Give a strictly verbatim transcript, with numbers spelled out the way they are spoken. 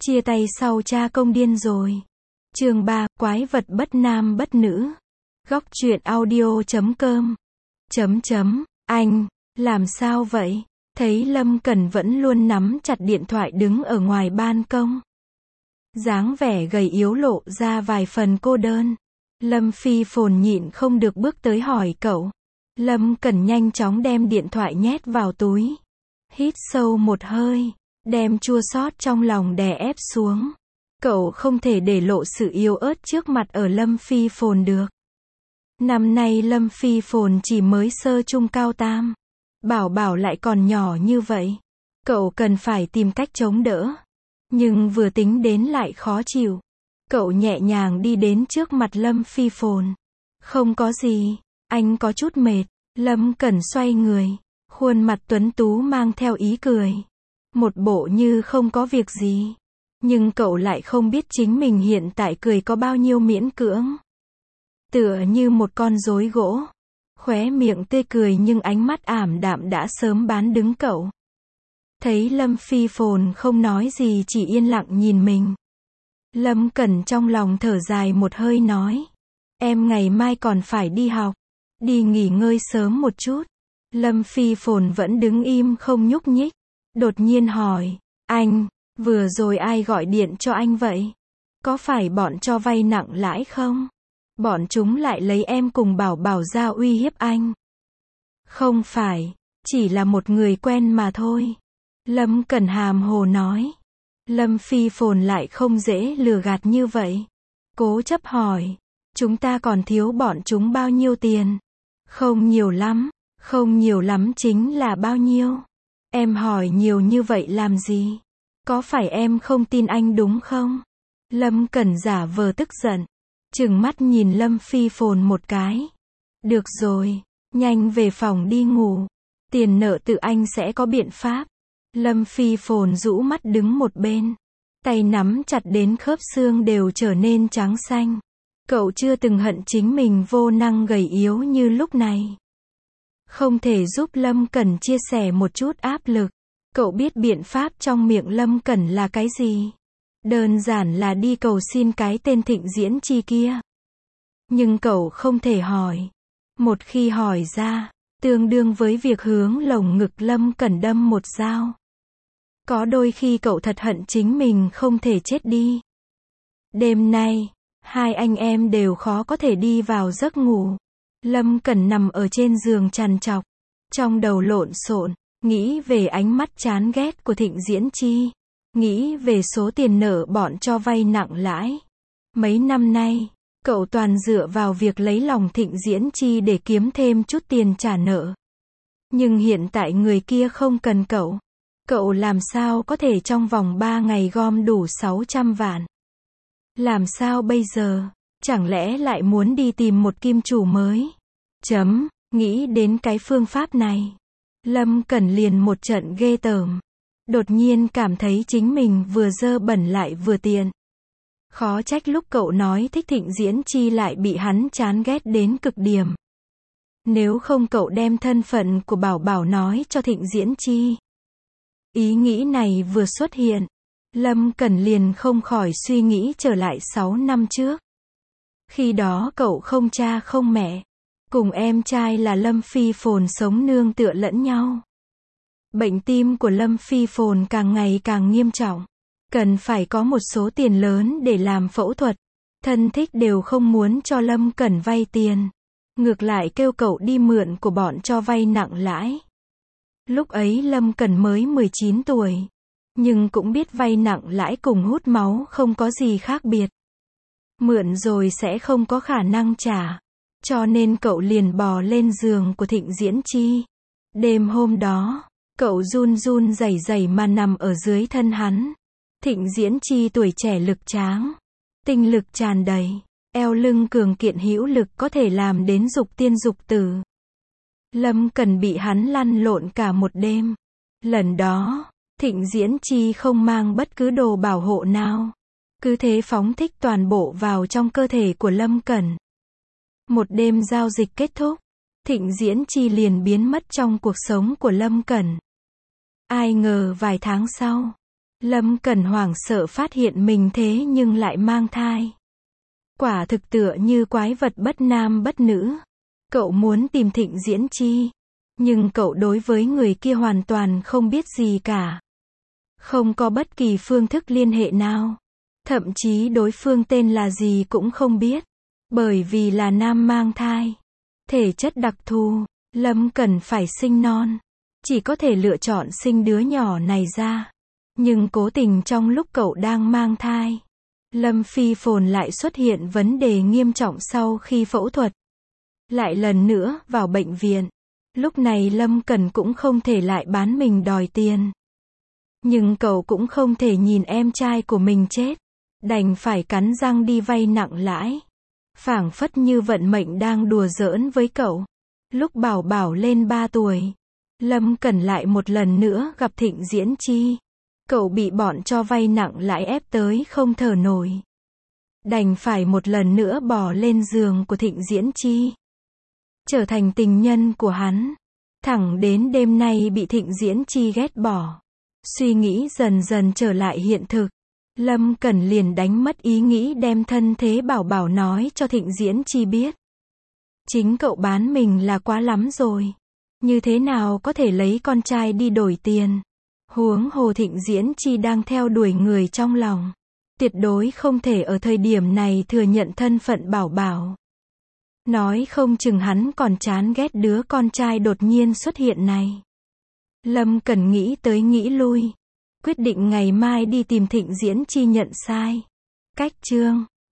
Chia tay sau cha công điên rồi. Chương ba, quái vật bất nam bất nữ. Góc truyện audio chấm com. Chấm chấm, anh, làm sao vậy? Thấy Lâm Cẩn vẫn luôn nắm chặt điện thoại đứng ở ngoài ban công. Dáng vẻ gầy yếu lộ ra vài phần cô đơn. Lâm Phi phồn nhịn không được bước tới hỏi cậu. Lâm Cẩn nhanh chóng đem điện thoại nhét vào túi. Hít sâu một hơi, đem chua xót trong lòng đè ép xuống. Cậu không thể để lộ sự yếu ớt trước mặt ở Lâm Phi phồn được. Năm nay Lâm Phi phồn chỉ mới sơ trung cao tam. Bảo Bảo lại còn nhỏ như vậy. Cậu cần phải tìm cách chống đỡ. Nhưng vừa tính đến lại khó chịu. Cậu nhẹ nhàng đi đến trước mặt Lâm Phi phồn. Không có gì, anh có chút mệt. Lâm Cẩn xoay người. Khuôn mặt tuấn tú mang theo ý cười. Một bộ như không có việc gì. Nhưng cậu lại không biết chính mình hiện tại cười có bao nhiêu miễn cưỡng. Tựa như một con rối gỗ. Khóe miệng tươi cười nhưng ánh mắt ảm đạm đã sớm bán đứng cậu. Thấy Lâm Phi phồn không nói gì chỉ yên lặng nhìn mình. Lâm Cẩn trong lòng thở dài một hơi nói. Em ngày mai còn phải đi học. Đi nghỉ ngơi sớm một chút. Lâm Phi phồn vẫn đứng im không nhúc nhích. Đột nhiên hỏi. Anh, vừa rồi ai gọi điện cho anh vậy? Có phải bọn cho vay nặng lãi không? Bọn chúng lại lấy em cùng Bảo Bảo ra uy hiếp anh. Không phải, chỉ là một người quen mà thôi. Lâm Cẩn hàm hồ nói. Lâm Phi phồn lại không dễ lừa gạt như vậy. Cố chấp hỏi. Chúng ta còn thiếu bọn chúng bao nhiêu tiền? Không nhiều lắm, không nhiều lắm chính là bao nhiêu? Em hỏi nhiều như vậy làm gì? Có phải em không tin anh đúng không? Lâm Cẩn giả vờ tức giận. Trừng mắt nhìn Lâm Phi phồn một cái. Được rồi, nhanh về phòng đi ngủ. Tiền nợ tự anh sẽ có biện pháp. Lâm Phi phồn rũ mắt đứng một bên. Tay nắm chặt đến khớp xương đều trở nên trắng xanh. Cậu chưa từng hận chính mình vô năng gầy yếu như lúc này. Không thể giúp Lâm Cẩn chia sẻ một chút áp lực. Cậu biết biện pháp trong miệng Lâm Cẩn là cái gì? Đơn giản là đi cầu xin cái tên Thịnh Diễn Chi kia. Nhưng cậu không thể hỏi. Một khi hỏi ra, tương đương với việc hướng lồng ngực Lâm Cẩn đâm một dao. Có đôi khi cậu thật hận chính mình không thể chết đi. Đêm nay, hai anh em đều khó có thể đi vào giấc ngủ. Lâm Cẩn nằm ở trên giường trằn trọc. Trong đầu lộn xộn, nghĩ về ánh mắt chán ghét của Thịnh Diễn Chi. Nghĩ về số tiền nợ bọn cho vay nặng lãi. Mấy năm nay, cậu toàn dựa vào việc lấy lòng Thịnh Diễn Chi để kiếm thêm chút tiền trả nợ. Nhưng hiện tại người kia không cần cậu. Cậu làm sao có thể trong vòng ba ngày gom đủ sáu trăm vạn? Làm sao bây giờ? Chẳng lẽ lại muốn đi tìm một kim chủ mới? Chấm, nghĩ đến cái phương pháp này. Lâm Cẩn liền một trận ghê tởm. Đột nhiên cảm thấy chính mình vừa dơ bẩn lại vừa tiện. Khó trách lúc cậu nói thích Thịnh Diễn Chi lại bị hắn chán ghét đến cực điểm. Nếu không cậu đem thân phận của Bảo Bảo nói cho Thịnh Diễn Chi. Ý nghĩ này vừa xuất hiện. Lâm Cẩn liền không khỏi suy nghĩ trở lại sáu năm trước. Khi đó cậu không cha không mẹ. Cùng em trai là Lâm Phi phồn sống nương tựa lẫn nhau. Bệnh tim của Lâm Phi phồn càng ngày càng nghiêm trọng. Cần phải có một số tiền lớn để làm phẫu thuật. Thân thích đều không muốn cho Lâm Cẩn vay tiền. Ngược lại kêu cậu đi mượn của bọn cho vay nặng lãi. Lúc ấy Lâm Cẩn mới mười chín tuổi. Nhưng cũng biết vay nặng lãi cùng hút máu không có gì khác biệt. Mượn rồi sẽ không có khả năng trả. Cho nên cậu liền bò lên giường của Thịnh Diễn Chi. Đêm hôm đó, cậu run run rẩy rẩy mà nằm ở dưới thân hắn. Thịnh Diễn Chi tuổi trẻ lực tráng. Tinh lực tràn đầy. Eo lưng cường kiện hữu lực có thể làm đến dục tiên dục tử. Lâm Cẩn bị hắn lăn lộn cả một đêm. Lần đó, Thịnh Diễn Chi không mang bất cứ đồ bảo hộ nào. Cứ thế phóng thích toàn bộ vào trong cơ thể của Lâm Cẩn. Một đêm giao dịch kết thúc. Thịnh Diễn Chi liền biến mất trong cuộc sống của Lâm Cẩn. Ai ngờ vài tháng sau, Lâm Cẩn hoảng sợ phát hiện mình thế nhưng lại mang thai. Quả thực tựa như quái vật bất nam bất nữ. Cậu muốn tìm Thịnh Diễn Chi. Nhưng cậu đối với người kia hoàn toàn không biết gì cả. Không có bất kỳ phương thức liên hệ nào. Thậm chí đối phương tên là gì cũng không biết. Bởi vì là nam mang thai. Thể chất đặc thù, Lâm Cẩn phải sinh non. Chỉ có thể lựa chọn sinh đứa nhỏ này ra. Nhưng cố tình trong lúc cậu đang mang thai, Lâm Phi Phồn lại xuất hiện vấn đề nghiêm trọng sau khi phẫu thuật. Lại lần nữa vào bệnh viện. Lúc này Lâm Cẩn cũng không thể lại bán mình đòi tiền. Nhưng cậu cũng không thể nhìn em trai của mình chết. Đành phải cắn răng đi vay nặng lãi. Phảng phất như vận mệnh đang đùa giỡn với cậu. Lúc Bảo Bảo lên ba tuổi, Lâm Cẩn lại một lần nữa gặp Thịnh Diễn Chi. Cậu bị bọn cho vay nặng lãi ép tới không thở nổi. Đành phải một lần nữa bò lên giường của Thịnh Diễn Chi. Trở thành tình nhân của hắn. Thẳng đến đêm nay bị Thịnh Diễn Chi ghét bỏ. Suy nghĩ dần dần trở lại hiện thực. Lâm Cẩn liền đánh mất ý nghĩ đem thân thế Bảo Bảo nói cho Thịnh Diễn Chi biết. Chính cậu bán mình là quá lắm rồi. Như thế nào có thể lấy con trai đi đổi tiền. Huống hồ Thịnh Diễn Chi đang theo đuổi người trong lòng. Tuyệt đối không thể ở thời điểm này thừa nhận thân phận Bảo Bảo. Nói không chừng hắn còn chán ghét đứa con trai đột nhiên xuất hiện này. Lâm Cẩn nghĩ tới nghĩ lui. Quyết định ngày mai đi tìm Thịnh Diễn Chi nhận sai. Cách chương